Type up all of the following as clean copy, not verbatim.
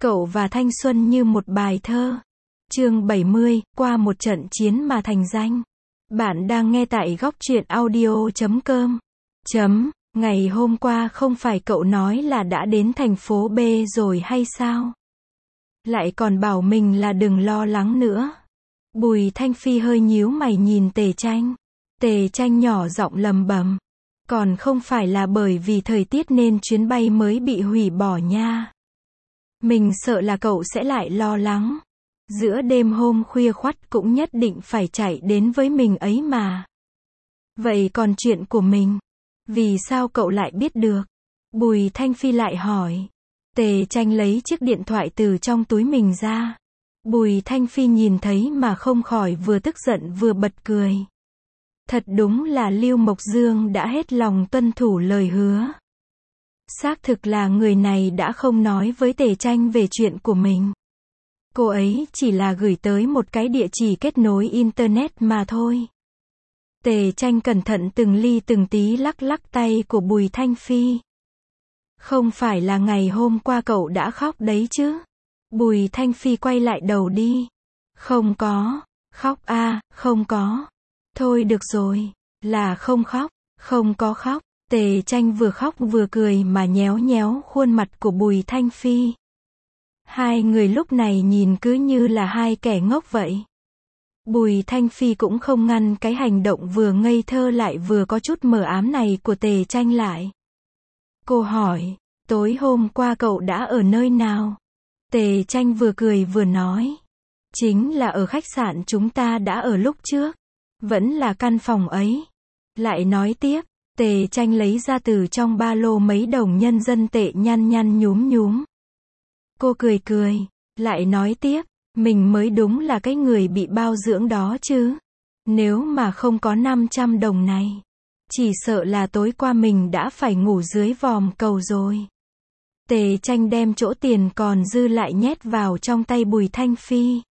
Cậu và thanh xuân như một bài thơ. Chương 70, qua một trận chiến mà thành danh. Bạn đang nghe tại góc truyện audio.com. Ngày hôm qua không phải cậu nói là đã đến thành phố B rồi hay sao? Lại còn bảo mình là đừng lo lắng nữa. Bùi Thanh Phi hơi nhíu mày nhìn Tề Tranh. Tề Tranh nhỏ giọng lầm bầm. Còn không phải là bởi vì thời tiết nên chuyến bay mới bị hủy bỏ nha. Mình sợ là cậu sẽ lại lo lắng. Giữa đêm hôm khuya khoắt cũng nhất định phải chạy đến với mình ấy mà. Vậy còn chuyện của mình? Vì sao cậu lại biết được? Bùi Thanh Phi lại hỏi. Tề Tranh lấy chiếc điện thoại từ trong túi mình ra. Bùi Thanh Phi nhìn thấy mà không khỏi vừa tức giận vừa bật cười. Thật đúng là Lưu Mộc Dương đã hết lòng tuân thủ lời hứa. Xác thực là người này đã không nói với Tề Tranh về chuyện của mình. Cô ấy chỉ là gửi tới một cái địa chỉ kết nối internet mà thôi. Tề Tranh cẩn thận từng ly từng tí lắc lắc tay của Bùi Thanh Phi. Không phải là ngày hôm qua cậu đã khóc đấy chứ? Bùi Thanh Phi quay lại đầu đi. Không có. Khóc à, không có. Thôi được rồi. Là không khóc. Không có khóc. Tề Tranh vừa khóc vừa cười mà nhéo nhéo khuôn mặt của Bùi Thanh Phi. Hai người lúc này nhìn cứ như là hai kẻ ngốc vậy. Bùi Thanh Phi cũng không ngăn cái hành động vừa ngây thơ lại vừa có chút mờ ám này của Tề Tranh lại. Cô hỏi, tối hôm qua cậu đã ở nơi nào? Tề Tranh vừa cười vừa nói. Chính là ở khách sạn chúng ta đã ở lúc trước. Vẫn là căn phòng ấy. Lại nói tiếp, Tề Tranh lấy ra từ trong ba lô mấy đồng nhân dân tệ nhăn nhăn nhúm nhúm. Cô cười cười, lại nói tiếp, mình mới đúng là cái người bị bao dưỡng đó chứ. Nếu mà không có 500 đồng này, chỉ sợ là tối qua mình đã phải ngủ dưới vòm cầu rồi. Tề Tranh đem chỗ tiền còn dư lại nhét vào trong tay Bùi Thanh Phi.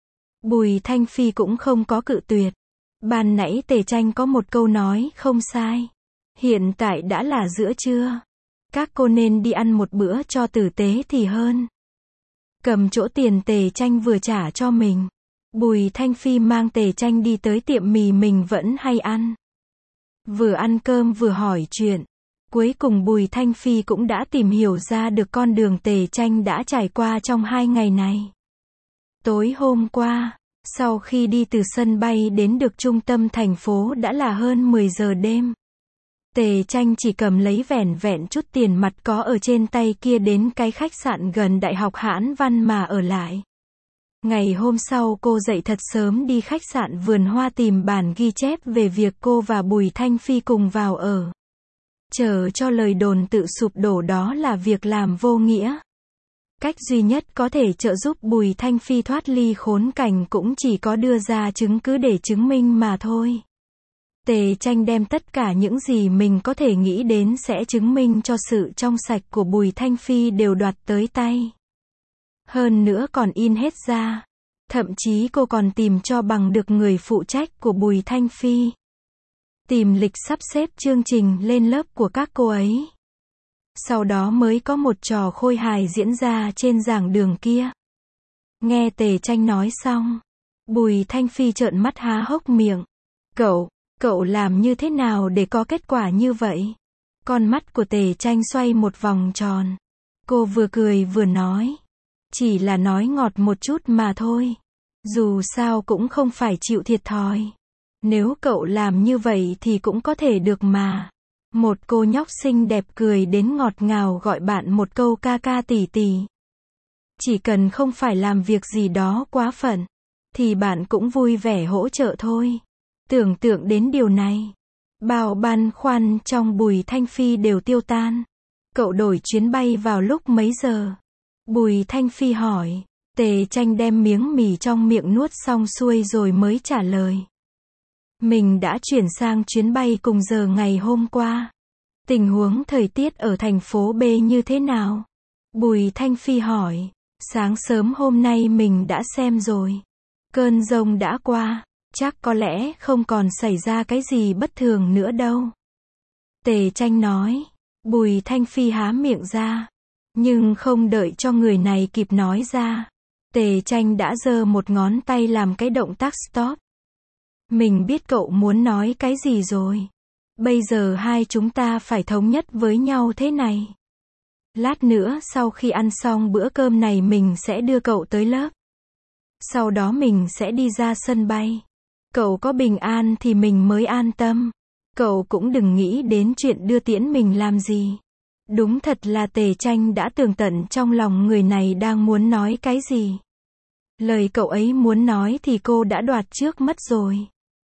Bùi Thanh Phi cũng không có cự tuyệt. Ban nãy Tề Tranh có một câu nói không sai. Hiện tại đã là giữa trưa. Các cô nên đi ăn một bữa cho tử tế thì hơn. Cầm chỗ tiền Tề Tranh vừa trả cho mình. Bùi Thanh Phi mang Tề Tranh đi tới tiệm mì mình vẫn hay ăn. Vừa ăn cơm vừa hỏi chuyện. Cuối cùng Bùi Thanh Phi cũng đã tìm hiểu ra được con đường Tề Tranh đã trải qua trong 2 ngày này. Tối hôm qua, sau khi đi từ sân bay đến được trung tâm thành phố đã là hơn 10 giờ đêm. Tề Tranh chỉ cầm lấy vẻn vẹn chút tiền mặt có ở trên tay kia đến cái khách sạn gần Đại học Hãn Văn mà ở lại. Ngày hôm sau cô dậy thật sớm đi khách sạn Vườn Hoa tìm bản ghi chép về việc cô và Bùi Thanh Phi cùng vào ở. Chờ cho lời đồn tự sụp đổ đó là việc làm vô nghĩa. Cách duy nhất có thể trợ giúp Bùi Thanh Phi thoát ly khốn cảnh cũng chỉ có đưa ra chứng cứ để chứng minh mà thôi. Tề Tranh đem tất cả những gì mình có thể nghĩ đến sẽ chứng minh cho sự trong sạch của Bùi Thanh Phi đều đoạt tới tay. Hơn nữa còn in hết ra. Thậm chí cô còn tìm cho bằng được người phụ trách của Bùi Thanh Phi. Tìm lịch sắp xếp chương trình lên lớp của các cô ấy. Sau đó mới có một trò khôi hài diễn ra trên giảng đường kia. Nghe Tề Tranh nói xong, Bùi Thanh Phi trợn mắt há hốc miệng. Cậu làm như thế nào để có kết quả như vậy? Con mắt của Tề Tranh xoay một vòng tròn. Cô vừa cười vừa nói. Chỉ là nói ngọt một chút mà thôi. Dù sao cũng không phải chịu thiệt thòi. Nếu cậu làm như vậy thì cũng có thể được mà. Một cô nhóc xinh đẹp cười đến ngọt ngào gọi bạn một câu ca ca tỷ tỷ. Chỉ cần không phải làm việc gì đó quá phận, thì bạn cũng vui vẻ hỗ trợ thôi. Tưởng tượng đến điều này, bao băn khoăn trong Bùi Thanh Phi đều tiêu tan. Cậu đổi chuyến bay vào lúc mấy giờ? Bùi Thanh Phi hỏi. Tề Tranh đem miếng mì trong miệng nuốt xong xuôi rồi mới trả lời. Mình đã chuyển sang chuyến bay cùng giờ ngày hôm qua. Tình huống thời tiết ở thành phố B như thế nào? Bùi Thanh Phi hỏi. Sáng sớm hôm nay mình đã xem rồi. Cơn giông đã qua. Chắc có lẽ không còn xảy ra cái gì bất thường nữa đâu. Tề Tranh nói. Bùi Thanh Phi há miệng ra. Nhưng không đợi cho người này kịp nói ra, Tề Tranh đã giơ một ngón tay làm cái động tác stop. Mình biết cậu muốn nói cái gì rồi. Bây giờ hai chúng ta phải thống nhất với nhau thế này. Lát nữa sau khi ăn xong bữa cơm này mình sẽ đưa cậu tới lớp. Sau đó mình sẽ đi ra sân bay. Cậu có bình an thì mình mới an tâm. Cậu cũng đừng nghĩ đến chuyện đưa tiễn mình làm gì. Đúng thật là Tề Tranh đã tường tận trong lòng người này đang muốn nói cái gì. Lời cậu ấy muốn nói thì cô đã đoạt trước mất rồi.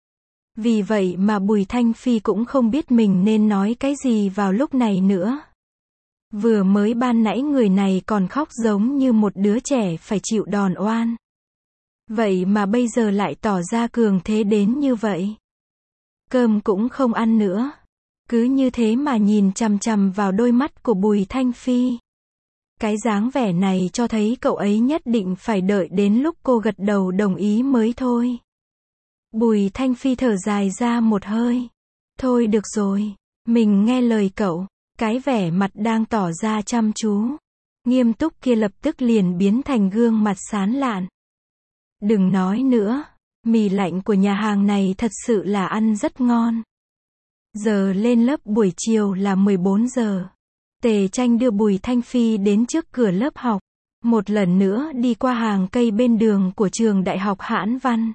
Vì vậy mà Bùi Thanh Phi cũng không biết mình nên nói cái gì vào lúc này nữa. Vừa mới ban nãy người này còn khóc giống như một đứa trẻ phải chịu đòn oan. Vậy mà bây giờ lại tỏ ra cường thế đến như vậy. Cơm cũng không ăn nữa. Cứ như thế mà nhìn chằm chằm vào đôi mắt của Bùi Thanh Phi. Cái dáng vẻ này cho thấy cậu ấy nhất định phải đợi đến lúc cô gật đầu đồng ý mới thôi. Bùi Thanh Phi thở dài ra một hơi. Thôi được rồi, mình nghe lời cậu. Cái vẻ mặt đang tỏ ra chăm chú, nghiêm túc kia lập tức liền biến thành gương mặt sán lạn. Đừng nói nữa, mì lạnh của nhà hàng này thật sự là ăn rất ngon. Giờ lên lớp buổi chiều là 14 giờ. Tề Tranh đưa Bùi Thanh Phi đến trước cửa lớp học. Một lần nữa đi qua hàng cây bên đường của trường Đại học Hãn Văn.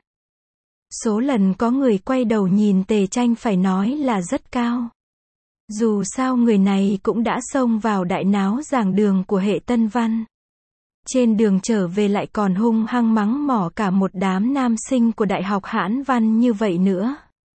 Số lần có người quay đầu nhìn Tề Tranh phải nói là rất cao. Dù sao người này cũng đã xông vào đại náo giảng đường của hệ Tân Văn. Trên đường trở về lại còn hung hăng mắng mỏ cả một đám nam sinh của Đại học Hãn Văn như vậy nữa.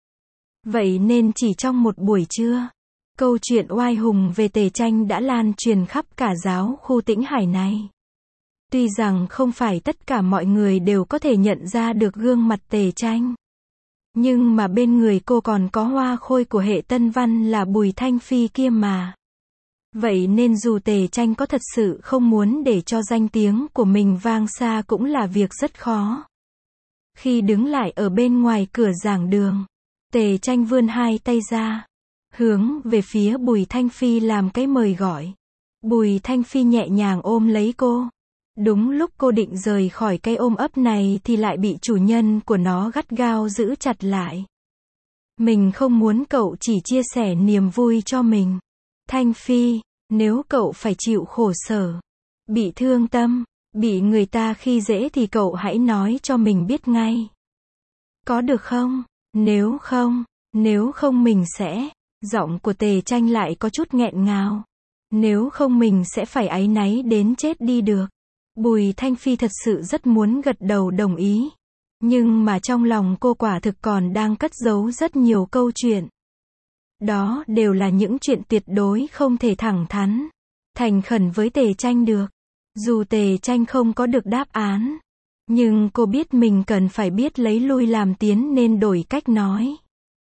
Vậy nên chỉ trong một buổi trưa, câu chuyện oai hùng về Tề Tranh đã lan truyền khắp cả giáo khu Tĩnh Hải này. Tuy rằng không phải tất cả mọi người đều có thể nhận ra được gương mặt Tề Tranh. Nhưng mà bên người cô còn có hoa khôi của hệ Tân Văn là Bùi Thanh Phi kia mà. Vậy nên dù Tề Tranh có thật sự không muốn để cho danh tiếng của mình vang xa cũng là việc rất khó. Khi đứng lại ở bên ngoài cửa giảng đường, Tề Tranh vươn hai tay ra, hướng về phía Bùi Thanh Phi làm cái mời gọi. Bùi Thanh Phi nhẹ nhàng ôm lấy cô. Đúng lúc cô định rời khỏi cái ôm ấp này thì lại bị chủ nhân của nó gắt gao giữ chặt lại. Mình không muốn cậu chỉ chia sẻ niềm vui cho mình. Thanh Phi, nếu cậu phải chịu khổ sở, bị thương tâm, bị người ta khi dễ thì cậu hãy nói cho mình biết ngay. Có được không? Nếu không mình sẽ, giọng của Tề Tranh lại có chút nghẹn ngào. Nếu không mình sẽ phải áy náy đến chết đi được. Bùi Thanh Phi thật sự rất muốn gật đầu đồng ý. Nhưng mà trong lòng cô quả thực còn đang cất giấu rất nhiều câu chuyện. Đó đều là những chuyện tuyệt đối không thể thẳng thắn, thành khẩn với Tề Tranh được. Dù Tề Tranh không có được đáp án, nhưng cô biết mình cần phải biết lấy lui làm tiến nên đổi cách nói.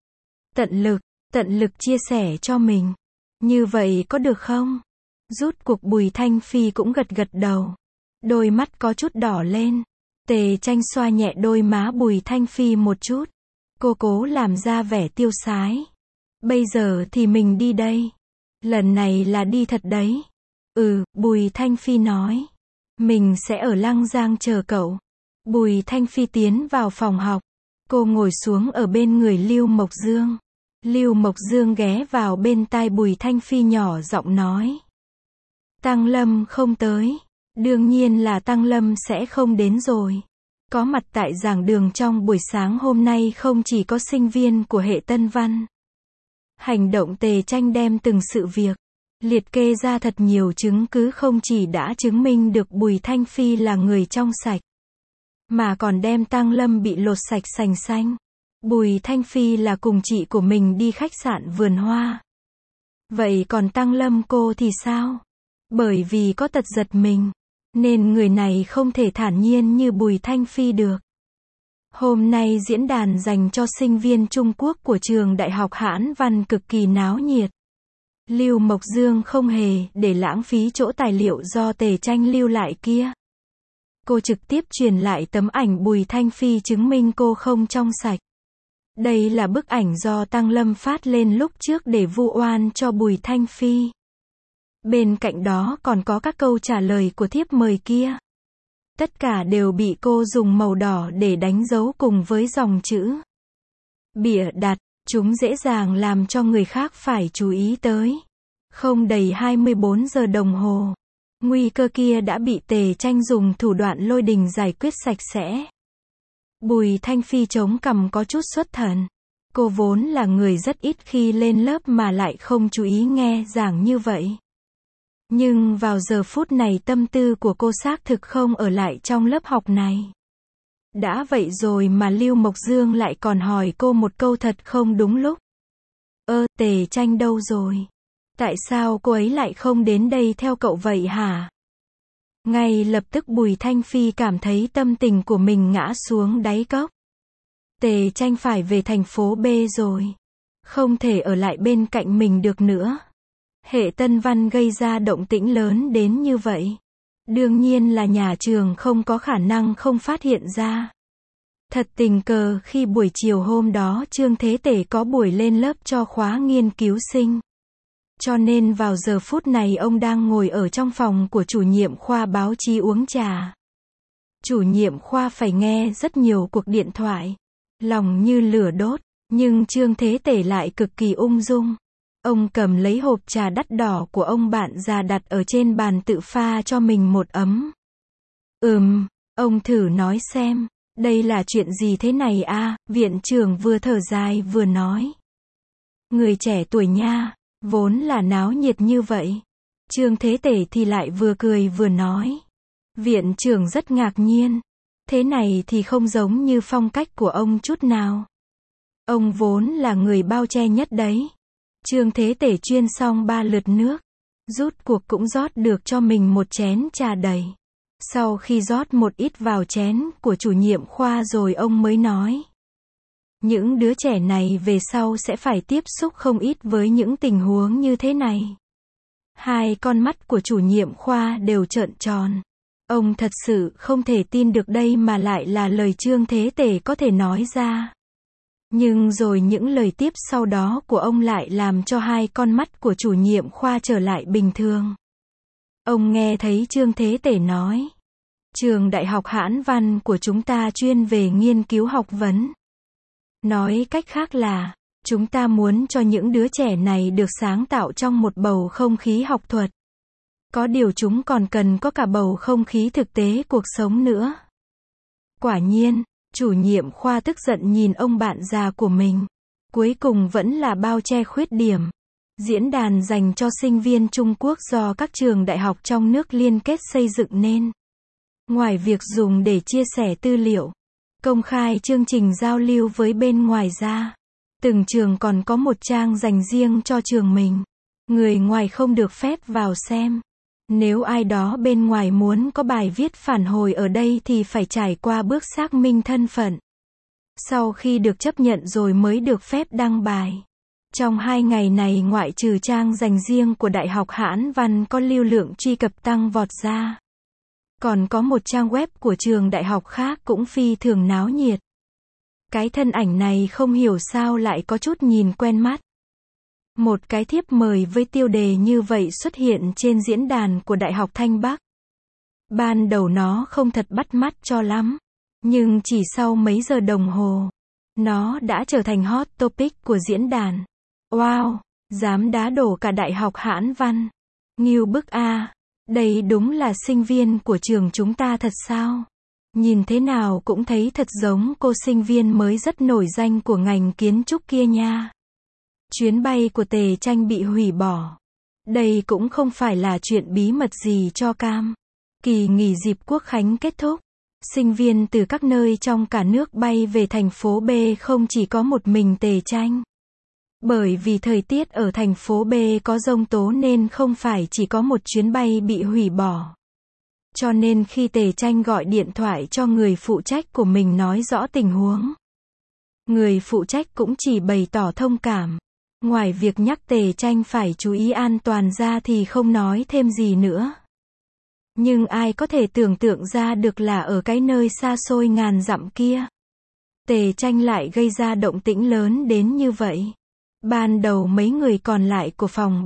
Tận lực chia sẻ cho mình. Như vậy có được không? Rút cuộc Bùi Thanh Phi cũng gật đầu. Đôi mắt có chút đỏ lên. Tề Tranh xoa nhẹ đôi má Bùi Thanh Phi một chút. Cô cố làm ra vẻ tiêu sái. Bây giờ thì mình đi đây. Lần này là đi thật đấy. Bùi Thanh Phi nói. Mình sẽ ở Lăng Giang chờ cậu. Bùi Thanh Phi tiến vào phòng học. Cô ngồi xuống ở bên người Lưu Mộc Dương. Lưu Mộc Dương ghé vào bên tai Bùi Thanh Phi nhỏ giọng nói. Tăng Lâm không tới. Đương nhiên là Tăng Lâm sẽ không đến rồi. Có mặt tại giảng đường trong buổi sáng hôm nay không chỉ có sinh viên của hệ Tân Văn. Hành động Tề Tranh đem từng sự việc, liệt kê ra thật nhiều chứng cứ không chỉ đã chứng minh được Bùi Thanh Phi là người trong sạch, mà còn đem Tăng Lâm bị lột sạch sành xanh. Bùi Thanh Phi là cùng chị của mình đi khách sạn Vườn Hoa. Vậy còn Tăng Lâm cô thì sao? Bởi vì có tật giật mình, nên người này không thể thản nhiên như Bùi Thanh Phi được. Hôm nay diễn đàn dành cho sinh viên Trung Quốc của trường Đại học Hãn Văn cực kỳ náo nhiệt. Lưu Mộc Dương không hề để lãng phí chỗ tài liệu do Tề Tranh lưu lại kia. Cô trực tiếp truyền lại tấm ảnh Bùi Thanh Phi chứng minh cô không trong sạch. Đây là bức ảnh do Tăng Lâm phát lên lúc trước để vu oan cho Bùi Thanh Phi. Bên cạnh đó còn có các câu trả lời của thiếp mời kia. Tất cả đều bị cô dùng màu đỏ để đánh dấu cùng với dòng chữ bịa đặt, chúng dễ dàng làm cho người khác phải chú ý tới. Không đầy 24 giờ đồng hồ, nguy cơ kia đã bị Tề Tranh dùng thủ đoạn lôi đình giải quyết sạch sẽ. Bùi Thanh Phi chống cằm có chút xuất thần. Cô vốn là người rất ít khi lên lớp mà lại không chú ý nghe giảng như vậy. Nhưng vào giờ phút này tâm tư của cô xác thực không ở lại trong lớp học này. Đã vậy rồi mà Lưu Mộc Dương lại còn hỏi cô một câu thật không đúng lúc. Tề Tranh đâu rồi? Tại sao cô ấy lại không đến đây theo cậu vậy hả? Ngay lập tức Bùi Thanh Phi cảm thấy tâm tình của mình ngã xuống đáy cốc. Tề Tranh phải về thành phố B rồi. Không thể ở lại bên cạnh mình được nữa. Hệ Tân Văn gây ra động tĩnh lớn đến như vậy. Đương nhiên là nhà trường không có khả năng không phát hiện ra. Thật tình cờ khi buổi chiều hôm đó Trương Thế Tể có buổi lên lớp cho khóa nghiên cứu sinh. Cho nên vào giờ phút này ông đang ngồi ở trong phòng của chủ nhiệm khoa báo chí uống trà. Chủ nhiệm khoa phải nghe rất nhiều cuộc điện thoại. Lòng như lửa đốt, nhưng Trương Thế Tể lại cực kỳ ung dung. Ông cầm lấy hộp trà đắt đỏ của ông bạn già đặt ở trên bàn tự pha cho mình một ấm. Ông thử nói xem, đây là chuyện gì thế này a? Viện trưởng vừa thở dài vừa nói. Người trẻ tuổi nha, vốn là náo nhiệt như vậy. Trương Thế Tể thì lại vừa cười vừa nói. Viện trưởng rất ngạc nhiên. Thế này thì không giống như phong cách của ông chút nào. Ông vốn là người bao che nhất đấy. Trương Thế Tể chuyên xong 3 lượt nước. Rút cuộc cũng rót được cho mình một chén trà đầy. Sau khi rót một ít vào chén của chủ nhiệm khoa rồi ông mới nói. Những đứa trẻ này về sau sẽ phải tiếp xúc không ít với những tình huống như thế này. Hai con mắt của chủ nhiệm khoa đều trợn tròn. Ông thật sự không thể tin được đây mà lại là lời Trương Thế Tể có thể nói ra. Nhưng rồi những lời tiếp sau đó của ông lại làm cho hai con mắt của chủ nhiệm khoa trở lại bình thường. Ông nghe thấy Trương Thế Tể nói. Trường Đại học Hãn Văn của chúng ta chuyên về nghiên cứu học vấn. Nói cách khác là, chúng ta muốn cho những đứa trẻ này được sáng tạo trong một bầu không khí học thuật. Có điều chúng còn cần có cả bầu không khí thực tế cuộc sống nữa. Quả nhiên, chủ nhiệm khoa tức giận nhìn ông bạn già của mình. Cuối cùng vẫn là bao che khuyết điểm. Diễn đàn dành cho sinh viên Trung Quốc do các trường đại học trong nước liên kết xây dựng nên. Ngoài việc dùng để chia sẻ tư liệu, công khai chương trình giao lưu với bên ngoài ra, từng trường còn có một trang dành riêng cho trường mình. Người ngoài không được phép vào xem. Nếu ai đó bên ngoài muốn có bài viết phản hồi ở đây thì phải trải qua bước xác minh thân phận. Sau khi được chấp nhận rồi mới được phép đăng bài. Trong 2 ngày này ngoại trừ trang dành riêng của Đại học Hãn Văn có lưu lượng truy cập tăng vọt ra. Còn có một trang web của trường đại học khác cũng phi thường náo nhiệt. Cái thân ảnh này không hiểu sao lại có chút nhìn quen mắt. Một cái thiếp mời với tiêu đề như vậy xuất hiện trên diễn đàn của Đại học Thanh Bắc. Ban đầu nó không thật bắt mắt cho lắm. Nhưng chỉ sau mấy giờ đồng hồ, nó đã trở thành hot topic của diễn đàn. Wow, dám đá đổ cả Đại học Hãn Văn. Ngưu bức a. Đây đúng là sinh viên của trường chúng ta thật sao? Nhìn thế nào cũng thấy thật giống cô sinh viên mới rất nổi danh của ngành kiến trúc kia nha. Chuyến bay của Tề Tranh bị hủy bỏ. Đây cũng không phải là chuyện bí mật gì cho cam. Kỳ nghỉ dịp Quốc khánh kết thúc. Sinh viên từ các nơi trong cả nước bay về thành phố B không chỉ có một mình Tề Tranh. Bởi vì thời tiết ở thành phố B có giông tố nên không phải chỉ có một chuyến bay bị hủy bỏ. Cho nên khi Tề Tranh gọi điện thoại cho người phụ trách của mình nói rõ tình huống, người phụ trách cũng chỉ bày tỏ thông cảm. Ngoài việc nhắc Tề Tranh phải chú ý an toàn ra thì không nói thêm gì nữa. Nhưng ai có thể tưởng tượng ra được là ở cái nơi xa xôi ngàn dặm kia, Tề Tranh lại gây ra động tĩnh lớn đến như vậy. Ban đầu mấy người còn lại của phòng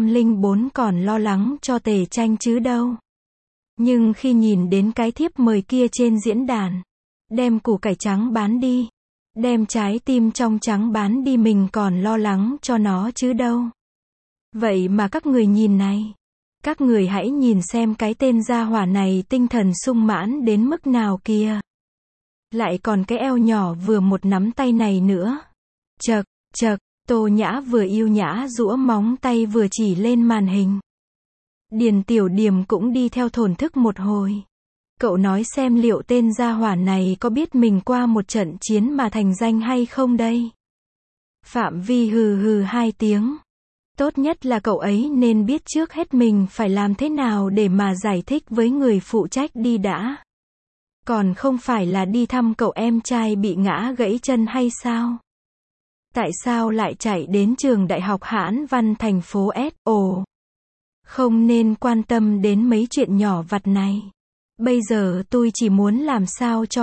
304 còn lo lắng cho Tề Tranh chứ đâu. Nhưng khi nhìn đến cái thiếp mời kia trên diễn đàn, đem củ cải trắng bán đi, đem trái tim trong trắng bán đi, mình còn lo lắng cho nó chứ đâu. Vậy mà các người nhìn này. Các người hãy nhìn xem cái tên gia hỏa này tinh thần sung mãn đến mức nào kìa. Lại còn cái eo nhỏ vừa một nắm tay này nữa. Chậc, chậc, Tô Nhã vừa yêu nhã giũa móng tay vừa chỉ lên màn hình. Điền Tiểu Điềm cũng đi theo thổn thức một hồi. Cậu nói xem liệu tên gia hỏa này có biết mình qua một trận chiến mà thành danh hay không đây? Phạm Vi hừ hừ 2 tiếng. Tốt nhất là cậu ấy nên biết trước hết mình phải làm thế nào để mà giải thích với người phụ trách đi đã. Còn không phải là đi thăm cậu em trai bị ngã gãy chân hay sao? Tại sao lại chạy đến trường đại học Hãn Văn thành phố S? Ồ, không nên quan tâm đến mấy chuyện nhỏ vặt này. Bây giờ tôi chỉ muốn làm sao cho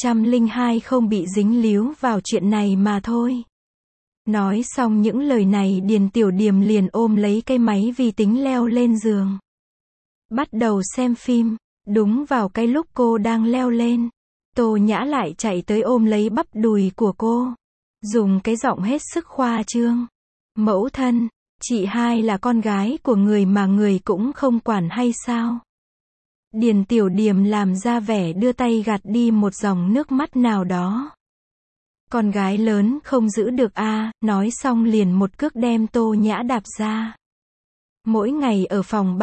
502 không bị dính líu vào chuyện này mà thôi. Nói xong những lời này, Điền Tiểu Điềm liền ôm lấy cái máy vi tính leo lên giường. Bắt đầu xem phim. Đúng vào cái lúc cô đang leo lên, Tô Nhã lại chạy tới ôm lấy bắp đùi của cô. Dùng cái giọng hết sức khoa trương. Mẫu thân, chị hai là con gái của người mà người cũng không quản hay sao? Điền Tiểu Điềm làm ra vẻ đưa tay gạt đi một dòng nước mắt nào đó. Con gái lớn không giữ được a, nói xong liền một cước đem Tô Nhã đạp ra. Mỗi ngày ở phòng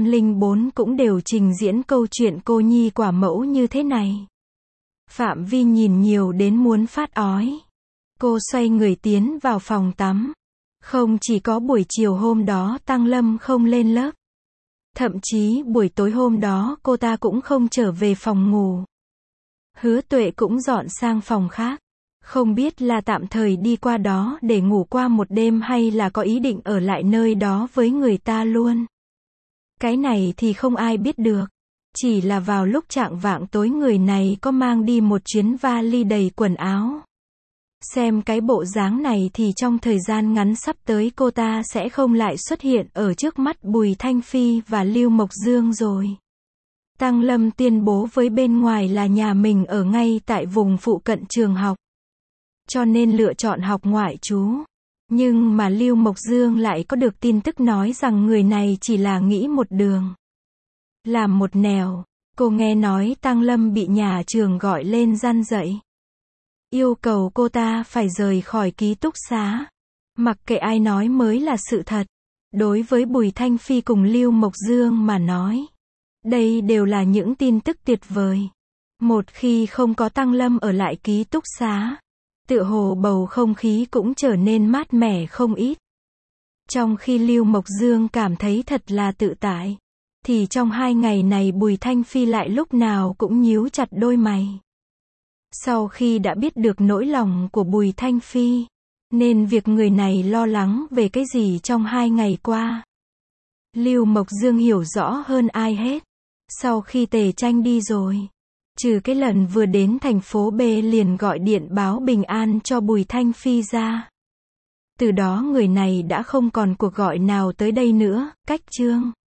304 cũng đều trình diễn câu chuyện cô nhi quả mẫu như thế này. Phạm Vi nhìn nhiều đến muốn phát ói. Cô xoay người tiến vào phòng tắm. Không chỉ có buổi chiều hôm đó Tăng Lâm không lên lớp. Thậm chí buổi tối hôm đó cô ta cũng không trở về phòng ngủ. Hứa Tuệ cũng dọn sang phòng khác. Không biết là tạm thời đi qua đó để ngủ qua một đêm hay là có ý định ở lại nơi đó với người ta luôn. Cái này thì không ai biết được. Chỉ là vào lúc chạng vạng tối người này có mang đi một chuyến vali đầy quần áo. Xem cái bộ dáng này thì trong thời gian ngắn sắp tới cô ta sẽ không lại xuất hiện ở trước mắt Bùi Thanh Phi và Lưu Mộc Dương rồi. Tăng Lâm tuyên bố với bên ngoài là nhà mình ở ngay tại vùng phụ cận trường học, cho nên lựa chọn học ngoại trú. Nhưng mà Lưu Mộc Dương lại có được tin tức nói rằng người này chỉ là nghĩ một đường, làm một nẻo. Cô nghe nói Tăng Lâm bị nhà trường gọi lên răn dạy, yêu cầu cô ta phải rời khỏi ký túc xá. Mặc kệ ai nói mới là sự thật. Đối với Bùi Thanh Phi cùng Lưu Mộc Dương mà nói, đây đều là những tin tức tuyệt vời. Một khi không có Tăng Lâm ở lại ký túc xá, tựa hồ bầu không khí cũng trở nên mát mẻ không ít. Trong khi Lưu Mộc Dương cảm thấy thật là tự tại, thì trong 2 ngày này Bùi Thanh Phi lại lúc nào cũng nhíu chặt đôi mày. Sau khi đã biết được nỗi lòng của Bùi Thanh Phi, nên việc người này lo lắng về cái gì trong 2 ngày qua, Lưu Mộc Dương hiểu rõ hơn ai hết. Sau khi Tề Tranh đi rồi, trừ cái lần vừa đến thành phố B liền gọi điện báo bình an cho Bùi Thanh Phi ra, từ đó người này đã không còn cuộc gọi nào tới đây nữa. Cách chương